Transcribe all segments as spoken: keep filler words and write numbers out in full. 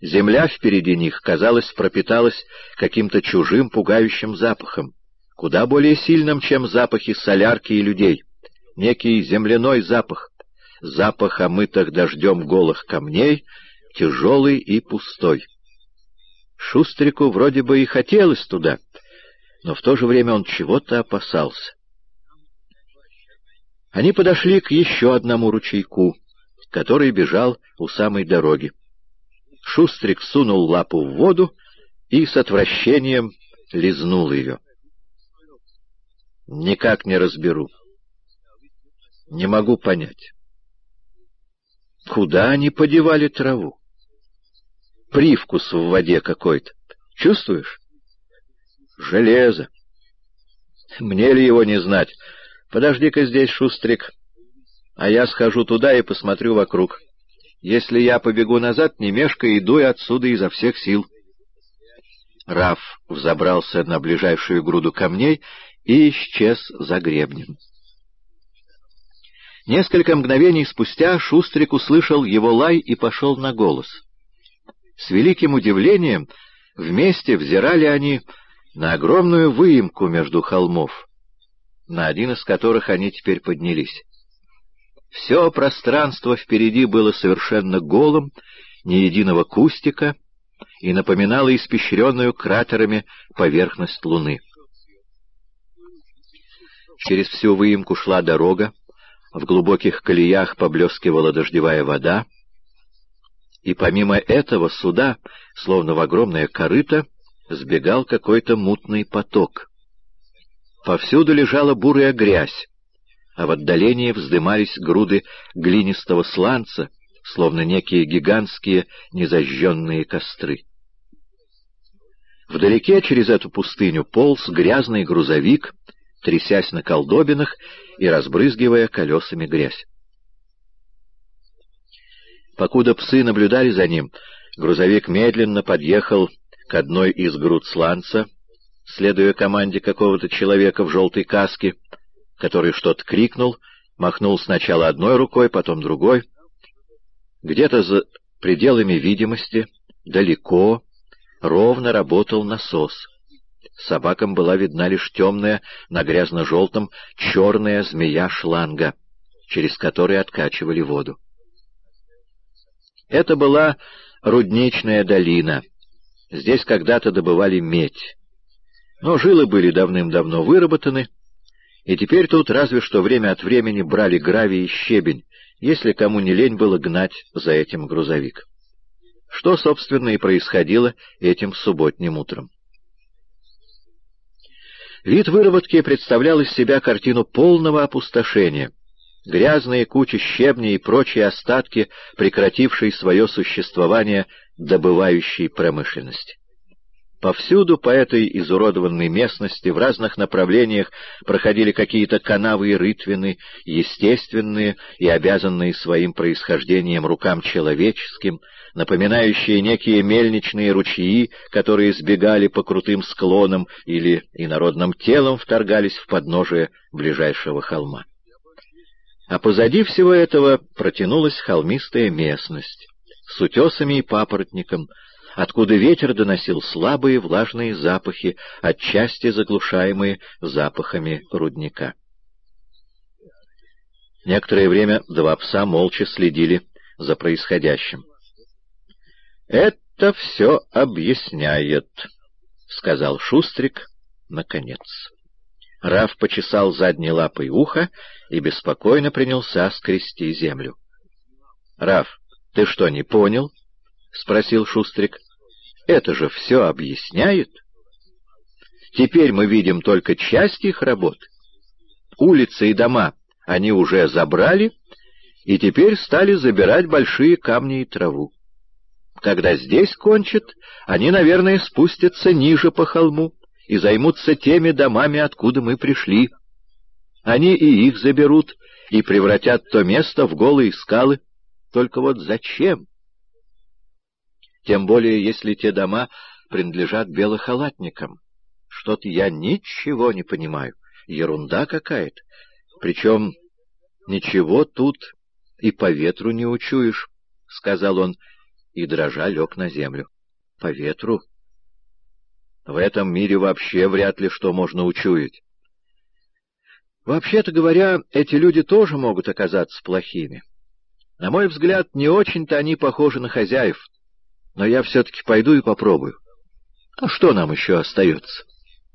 Земля впереди них, казалось, пропиталась каким-то чужим пугающим запахом, куда более сильным, чем запахи солярки и людей, некий земляной запах, запах омытых дождем голых камней, тяжелый и пустой. Шустрику вроде бы и хотелось туда, но в то же время он чего-то опасался. Они подошли к еще одному ручейку, который бежал у самой дороги. Шустрик сунул лапу в воду и с отвращением лизнул ее. «Никак не разберу. Не могу понять. Куда они подевали траву? Привкус в воде какой-то. Чувствуешь? Железо. Мне ли его не знать? Подожди-ка здесь, Шустрик, а я схожу туда и посмотрю вокруг. Если я побегу назад, не мешкай, иду и отсюда изо всех сил». Раф взобрался на ближайшую груду камней и исчез за гребнем. Несколько мгновений спустя Шустрик услышал его лай и пошел на голос. С великим удивлением вместе взирали они на огромную выемку между холмов, на один из которых они теперь поднялись. Все пространство впереди было совершенно голым, ни единого кустика, и напоминало испещренную кратерами поверхность луны. Через всю выемку шла дорога, в глубоких колеях поблескивала дождевая вода, и помимо этого сюда, словно в огромное корыто, сбегал какой-то мутный поток. Повсюду лежала бурая грязь, а в отдалении вздымались груды глинистого сланца, словно некие гигантские незажженные костры. Вдалеке через эту пустыню полз грязный грузовик, трясясь на колдобинах и разбрызгивая колесами грязь. Покуда псы наблюдали за ним, грузовик медленно подъехал к одной из груд сланца, следуя команде какого-то человека в желтой каске, который что-то крикнул, махнул сначала одной рукой, потом другой. Где-то за пределами видимости, далеко, ровно работал насос. Собакам была видна лишь темная, на грязно-желтом, черная змея шланга, через которую откачивали воду. Это была рудничная долина. Здесь когда-то добывали медь. Но жилы были давным-давно выработаны, и теперь тут разве что время от времени брали гравий и щебень, если кому не лень было гнать за этим грузовик. Что, собственно, и происходило этим субботним утром. Вид выработки представлял из себя картину полного опустошения. Грязные кучи щебня и прочие остатки, прекратившие свое существование добывающей промышленности. Повсюду по этой изуродованной местности в разных направлениях проходили какие-то канавы и рытвины, естественные и обязанные своим происхождением рукам человеческим, напоминающие некие мельничные ручьи, которые сбегали по крутым склонам или инородным телом вторгались в подножие ближайшего холма. А позади всего этого протянулась холмистая местность с утесами и папоротником, откуда ветер доносил слабые влажные запахи, отчасти заглушаемые запахами рудника. Некоторое время два пса молча следили за происходящим. «Это все объясняет», — сказал Шустрик наконец. Раф почесал задней лапой ухо и беспокойно принялся скрести землю. — Раф, ты что, не понял? — спросил Шустрик. — Это же все объясняет. Теперь мы видим только часть их работ. Улицы и дома они уже забрали, и теперь стали забирать большие камни и траву. Когда здесь кончат, они, наверное, спустятся ниже по холму и займутся теми домами, откуда мы пришли. Они и их заберут, и превратят то место в голые скалы. Только вот зачем? Тем более, если те дома принадлежат белохалатникам. Что-то я ничего не понимаю. Ерунда какая-то. Причем ничего тут и по ветру не учуешь, — сказал он, и дрожа лег на землю. По ветру? В этом мире вообще вряд ли что можно учуять. Вообще-то говоря, эти люди тоже могут оказаться плохими. На мой взгляд, не очень-то они похожи на хозяев, но я все-таки пойду и попробую. А что нам еще остается?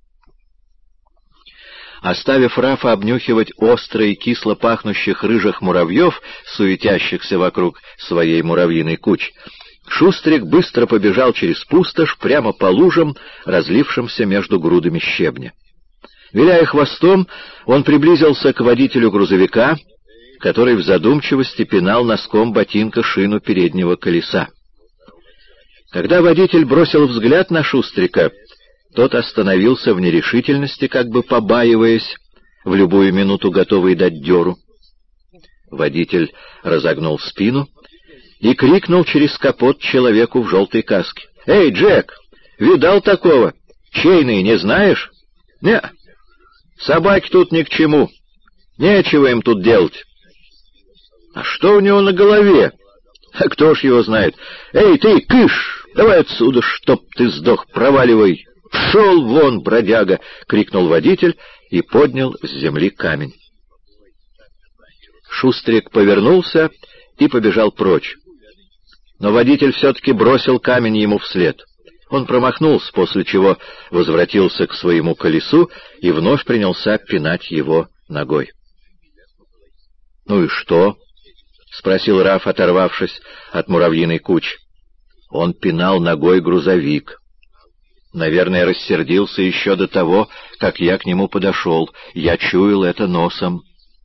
Оставив Рафа обнюхивать острые, кисло пахнущих рыжих муравьев, суетящихся вокруг своей муравьиной кучи, Шустрик быстро побежал через пустошь прямо по лужам, разлившимся между грудами щебня. Виляя хвостом, он приблизился к водителю грузовика, который в задумчивости пинал носком ботинка шину переднего колеса. Когда водитель бросил взгляд на Шустрика, тот остановился в нерешительности, как бы побаиваясь, в любую минуту готовый дать дёру. Водитель разогнул спину и крикнул через капот человеку в желтой каске: «Эй, Джек, видал такого? Чейный, не знаешь?» «Не, собаки тут ни к чему. Нечего им тут делать». «А что у него на голове?» «А кто ж его знает? Эй, ты, кыш! Давай отсюда, чтоб ты сдох, проваливай!» «Пшел вон, бродяга!» — крикнул водитель и поднял с земли камень. Шустрик повернулся и побежал прочь. Но водитель все-таки бросил камень ему вслед. Он промахнулся, после чего возвратился к своему колесу и вновь принялся пинать его ногой. «Ну и что?» — спросил Раф, оторвавшись от муравьиной кучи. Он пинал ногой грузовик. Наверное, рассердился еще до того, как я к нему подошел. Я чуял это носом.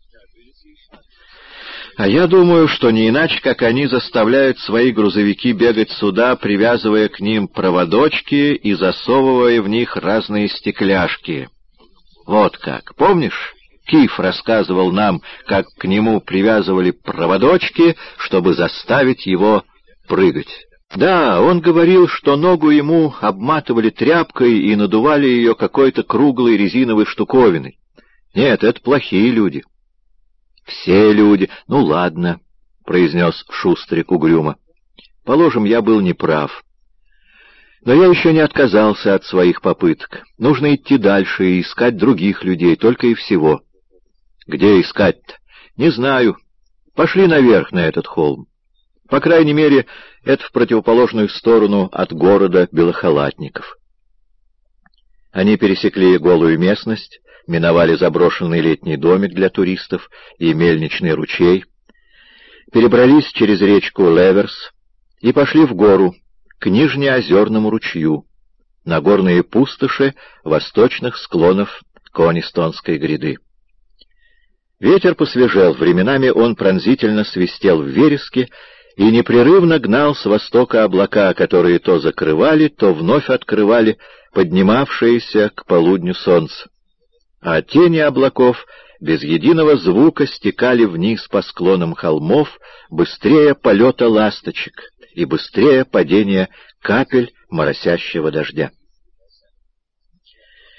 А я думаю, что не иначе, как они заставляют свои грузовики бегать сюда, привязывая к ним проводочки и засовывая в них разные стекляшки. Вот как. Помнишь, Киф рассказывал нам, как к нему привязывали проводочки, чтобы заставить его прыгать? Да, он говорил, что ногу ему обматывали тряпкой и надували ее какой-то круглой резиновой штуковиной. Нет, это плохие люди. Все люди. Ну ладно, — произнес Шустрик угрюмо. Положим, я был неправ. Но я еще не отказался от своих попыток. Нужно идти дальше и искать других людей, только и всего. Где искать-то? Не знаю. Пошли наверх на этот холм. По крайней мере, это в противоположную сторону от города Белохалатников. Они пересекли голую местность, миновали заброшенный летний домик для туристов и мельничный ручей, перебрались через речку Леверс и пошли в гору, к Нижнеозерному ручью, на горные пустоши восточных склонов Конистонской гряды. Ветер посвежел, временами он пронзительно свистел в вереске и непрерывно гнал с востока облака, которые то закрывали, то вновь открывали поднимавшееся к полудню солнце. А тени облаков без единого звука стекали вниз по склонам холмов быстрее полета ласточек и быстрее падения капель моросящего дождя.